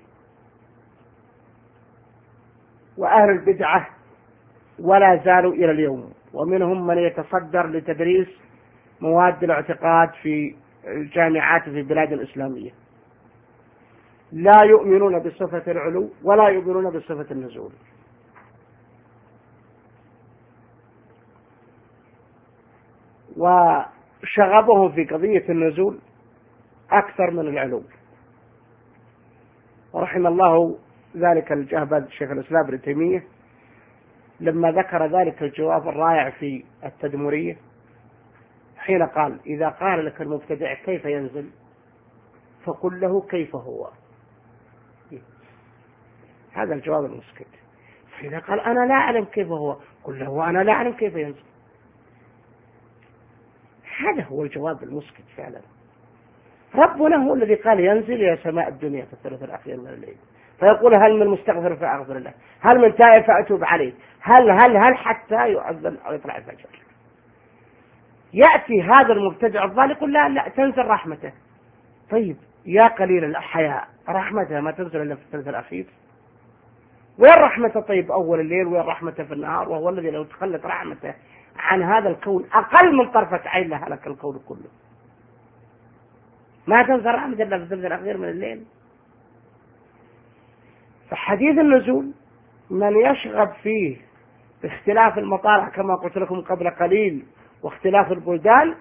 [SPEAKER 1] وأهل البدعة ولا زالوا إلى اليوم، ومنهم من يتصدر لتدريس مواد الاعتقاد في الجامعات في البلاد الإسلامية، لا يؤمنون بصفة العلو ولا يؤمنون بصفة النزول. وشغبه في قضية النزول أكثر من العلو. ورحم الله ذلك الجهبذ شيخ الإسلام ابن تيمية لما ذكر ذلك الجواب الرائع في التدمرية، حين قال: إذا قال لك المبتدع كيف ينزل فقل له كيف هو. هذا الجواب المسكت. فإذا قال أنا لا أعلم كيف هو قل له أنا لا أعلم كيف ينزل. هذا هو الجواب المسكت فعلا. ربنا هو الذي قال ينزل إلى سماء الدنيا في الثلث الأخير من الليل، فيقول: هل من مستغفر فأغفر له، هل من تائب فأتوب عليه، هل حتى يؤذن أو يطلع الفجر. يأتي هذا المبتدع الضال يقول: لا تنزل رحمته. طيب يا قليل الحياء، رحمته ما تنزل إلا في الثلث الأخير؟ وين رحمته طيب أول الليل، وين رحمته في النهار؟ وهو الذي لو تخلت رحمته عن هذا الكون أقل من طرفة عين لهلك الكون كله. ما تنزل رحمته إلا في الثلث الأخير من الليل. فحديث النزول من يشغب فيه باختلاف المطالع كما قلت لكم قبل قليل واختلاف البلدان،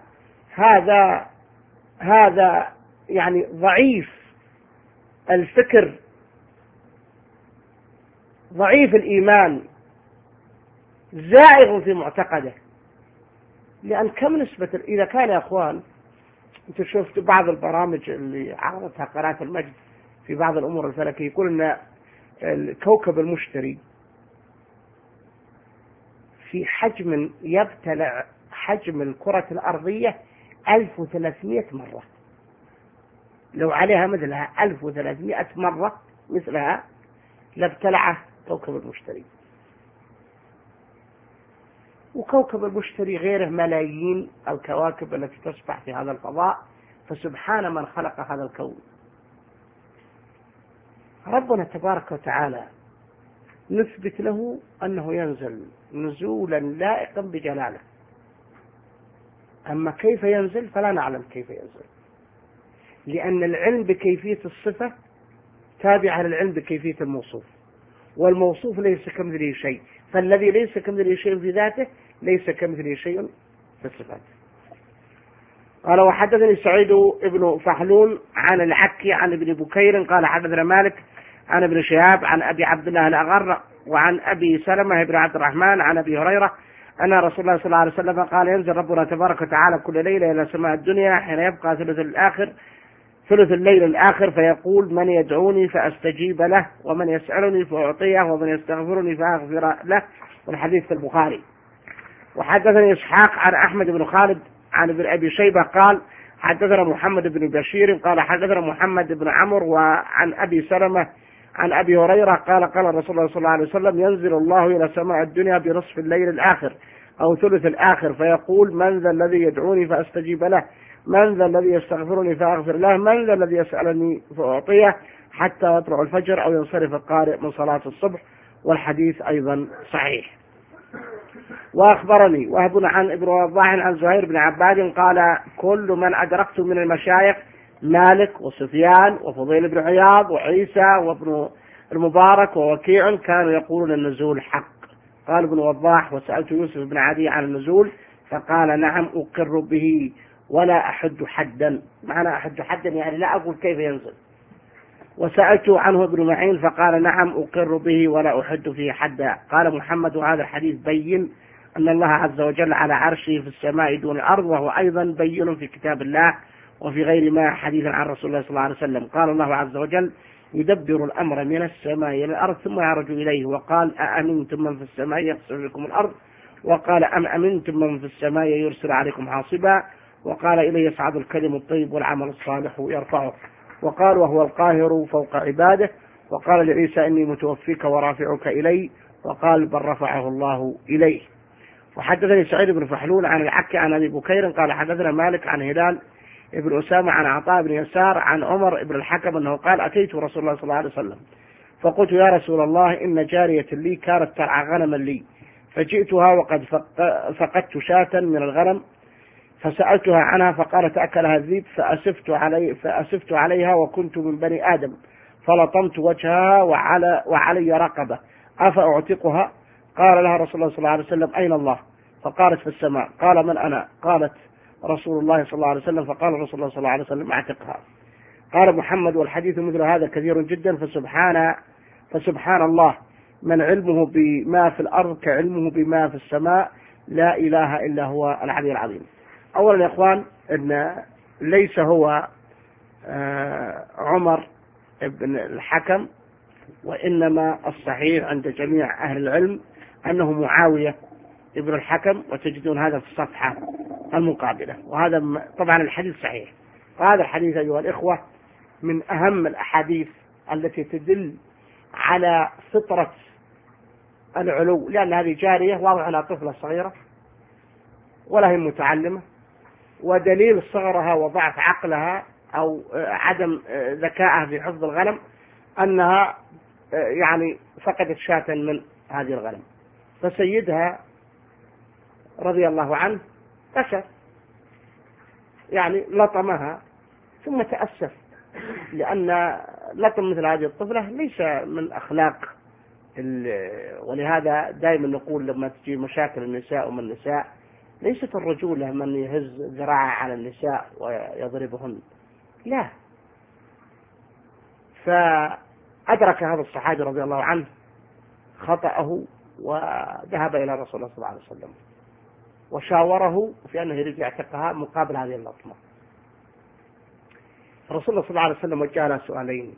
[SPEAKER 1] هذا يعني ضعيف الفكر، ضعيف الإيمان، زائغ في معتقده. لأن كم نسبة إذا كان يا أخوان، أنتم شفتوا بعض البرامج اللي عرضتها قناة المجد في بعض الأمور الفلكية، يقول أن الكوكب المشتري في حجم يبتلع حجم الكرة الأرضية 1300 مرة. لو عليها مثلها 1300 مرة مثلها لابتلعه كوكب المشتري. وكوكب المشتري غيره ملايين الكواكب التي تسبح في هذا الفضاء، فسبحان من خلق هذا الكون. ربنا تبارك وتعالى نثبت له أنه ينزل نزولا لائقا بجلاله، أما كيف ينزل فلا نعلم كيف ينزل، لأن العلم بكيفية الصفة تابع للعلم بكيفية الموصوف، والموصوف ليس كمثله شيء، فالذي ليس كمثله شيء في ذاته ليس كمثله شيء في الصفات. قال: وحدثني سعيد بن فحلون عن العكي عن ابن بكير قال: حدثنا مالك عن ابن شهاب عن أبي عبد الله الأغر وعن أبي سلمة بن عبد الرحمن عن أبي هريرة أن رسول الله صلى الله عليه وسلم قال: ينزل ربنا تبارك وتعالى كل ليلة إلى سماء الدنيا حين يبقى ثلث الليل الآخر فيقول: من يدعوني فأستجيب له، ومن يسألني فأعطيه، ومن يستغفرني فأغفر له. والحديث في البخاري. وحدثني إسحاق عن أحمد بن خالد عن ابن أبي شيبة قال: حدثنا محمد بن بشير قال: حدثنا محمد بن عمرو وعن أبي سلمة عن أبي هريرة قال: قال رسول الله صلى الله عليه وسلم: ينزل الله إلى سماء الدنيا بنصف الليل الآخر أو ثلث الآخر فيقول: من ذا الذي يدعوني فأستجيب له، من ذا الذي يستغفرني فأغفر له، من ذا الذي يسألني فأعطيه، حتى يطلع الفجر أو ينصرف القارئ من صلاة الصبح. والحديث أيضا صحيح. وأخبرني وهب عن ابن وضاح عن زهير بن عباد قال: كل من أدركت من المشايخ مالك وسفيان وفضيل بن عياض وعيسى وابن المبارك ووكيع كانوا يقولون النزول حق. قال ابن وضاح: وسألت يوسف بن عدي عن النزول فقال: نعم أقر به ولا أحد حدا. معنى أحد حدا يعني لا أقول كيف ينزل. وسألت عنه ابن معين فقال: نعم أقر به ولا أحد فيه حدا. قال محمد: وهذا الحديث بين أن الله عز وجل على عرشه في السماء دون الأرض، وهو أيضا بين في كتاب الله وفي غير ما حديث عن رسول الله صلى الله عليه وسلم. قال الله عز وجل: يدبر الأمر من السماء إلى الأرض ثم يعرج إليه. وقال: أأمنتم من في السماء يخسف بكم الأرض. وقال: أم أمنتم من في السماء يرسل عليكم حاصبا. وقال إليه يصعد الكلم الطيب والعمل الصالح يرفعه، وقال وهو القاهر فوق عباده، وقال لعيسى إني متوفيك ورافعك إلي، وقال بل رفعه الله إليه. وحدثني سعيد بن فحلول عن العكي عن أبي بكير قال حدثنا مالك عن هلال ابن أسامة عن عطاء بن يسار عن عمر بن الحكم أنه قال أتيت رسول الله صلى الله عليه وسلم فقلت يا رسول الله إن جارية لي كانت ترعى غنما لي، فجئتها وقد فقدت شاة من الغنم فسألتها عنها فقالت أكلها الذئب، فأسفت عليها وكنت من بني آدم فلطمت وجهها وعلي رقبة أفأعتقها؟ قال لها رسول الله صلى الله عليه وسلم أين الله؟ فقالت في السماء. قال من أنا؟ قالت رسول الله صلى الله عليه وسلم. فقال رسول الله صلى الله عليه وسلم اعتقها. قال محمد والحديث مثل هذا كثير جدا، فسبحان الله من علمه بما في الأرض كعلمه بما في السماء، لا إله إلا هو العلي العظيم. أولا يا إخوان إن ليس هو عمر بن الحكم، وإنما الصحيح عند جميع أهل العلم أنه معاوية ابن الحكم، وتجدون هذا في الصفحة المقابلة. وهذا طبعا الحديث صحيح، وهذا الحديث أيها الإخوة من أهم الأحاديث التي تدل على فطرة العلو، لأن هذه جارية واضح أنها طفلة صغيرة ولا هي متعلمة، ودليل صغرها وضعف عقلها أو عدم ذكائها في حفظ الغنم أنها يعني فقدت شاة من هذه الغنم، فسيدها رضي الله عنه بشر يعني لطمها ثم تأسف، لأن لطم مثل هذه الطفلة ليس من أخلاق، ولهذا دائما نقول لما تجي مشاكل النساء ومن النساء ليست الرجولة من يهز ذراعه على النساء ويضربهن، لا. فأدرك هذا الصحابي رضي الله عنه خطأه وذهب إلى رسول الله صلى الله عليه وسلم وشاوره في أنه يريد يعتقها مقابل هذه اللطمة. رسول الله صلى الله عليه وسلم وجه له سؤالين،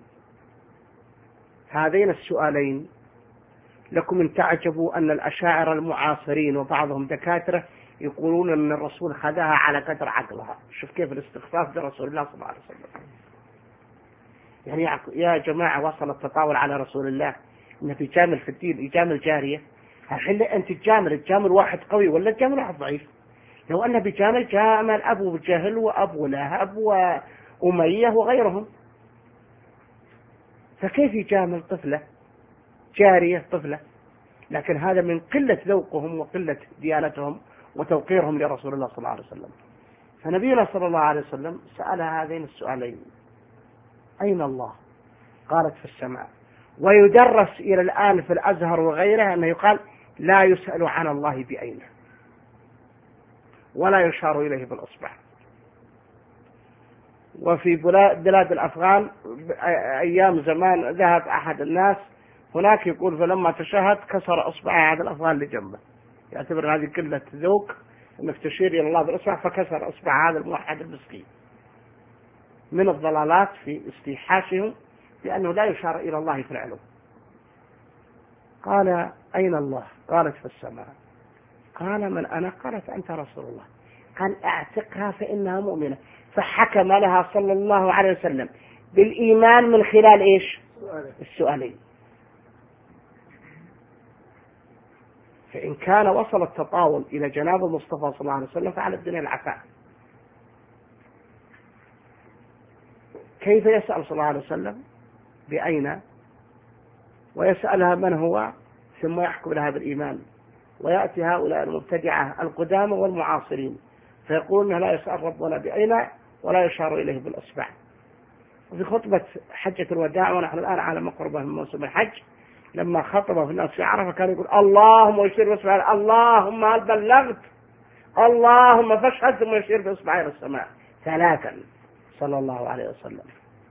[SPEAKER 1] هذين السؤالين لكم ان تعجبوا أن الأشاعرة المعاصرين وبعضهم دكاترة يقولون أن الرسول خذها على قدر عقلها. شوف كيف الاستخفاف برسول الله صلى الله عليه وسلم. يعني يا جماعة وصل التطاول على رسول الله إنه بيجامل في الدين، يجامل جارية. الحين أنت تجامل واحد قوي ولا تجامل واحد ضعيف؟ لو أنه بيجامل جامل أبو جهل وأبو لهب وأمية وغيرهم، فكيف يجامل طفلة جارية طفلة؟ لكن هذا من قلة ذوقهم وقلة ديانتهم وتوقيرهم لرسول الله صلى الله عليه وسلم. فنبينا صلى الله عليه وسلم سأل هذين السؤالين: أين الله؟ قالت في السماء. ويدرس إلى الآن في الأزهر وغيره أنه يقال لا يسأل عن الله بأين، ولا يشار إليه بالأصبع. وفي بلاد الأفغان أيام زمان ذهب أحد الناس هناك يقول فلما تشهد كسر أصبع هذا الأفغان اللي جنبه، يعتبر هذه قلة ذوق أنك تشير إلى الله بالأصبع، فكسر أصبع هذا الموحد المسكين. من الضلالات في استيحاشهم لأنه لا يشار إلى الله في العلو. قال: أين الله؟ قالت: في السماء. قال: من أنا؟ قالت: أنت رسول الله. قال: اعتقها فإنها مؤمنة. فحكم لها صلى الله عليه وسلم بالإيمان من خلال إيش؟ السؤالين. فإن كان وصل التطاول إلى جناب المصطفى صلى الله عليه وسلم فعلى الدنيا العفاء. كيف يسأل صلى الله عليه وسلم بأين، ويسألها من هو، ثم يحكم لها بالإيمان؟ ويأتي هؤلاء المبتدعة القدامى والمعاصرين فيقولون لا يسأل ربنا بأين ولا يشار إليه بالأصبع. وفي خطبة حجة الوداع ونحن الآن على مقربة من موسم الحج، لما خطب في الناس في عرفة كان يقول: اللهم، ويشير بإصبعه: اللهم هل بلغت؟ اللهم فاشهد، ثم يشير بإصبعه إلى السماء ثلاثا صلى الله عليه وسلم.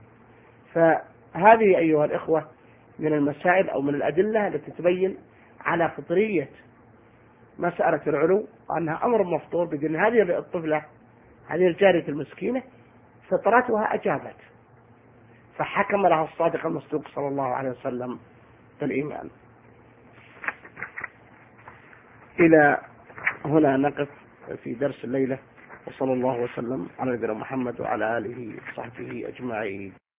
[SPEAKER 1] فهذه أيها الإخوة من المسائل أو من الأدلة التي تبين على فطرية مسألة العلو، وأنها أمر مفطور، بأن هذه الطفلة، هذه الجارية المسكينة، فطرتها أجابت، فحكم لها الصادق المصدوق صلى الله عليه وسلم بالإيمان. إلى هنا نقف في درس الليلة، وصلى الله وسلم على نبينا محمد وعلى آله وصحبه أجمعين.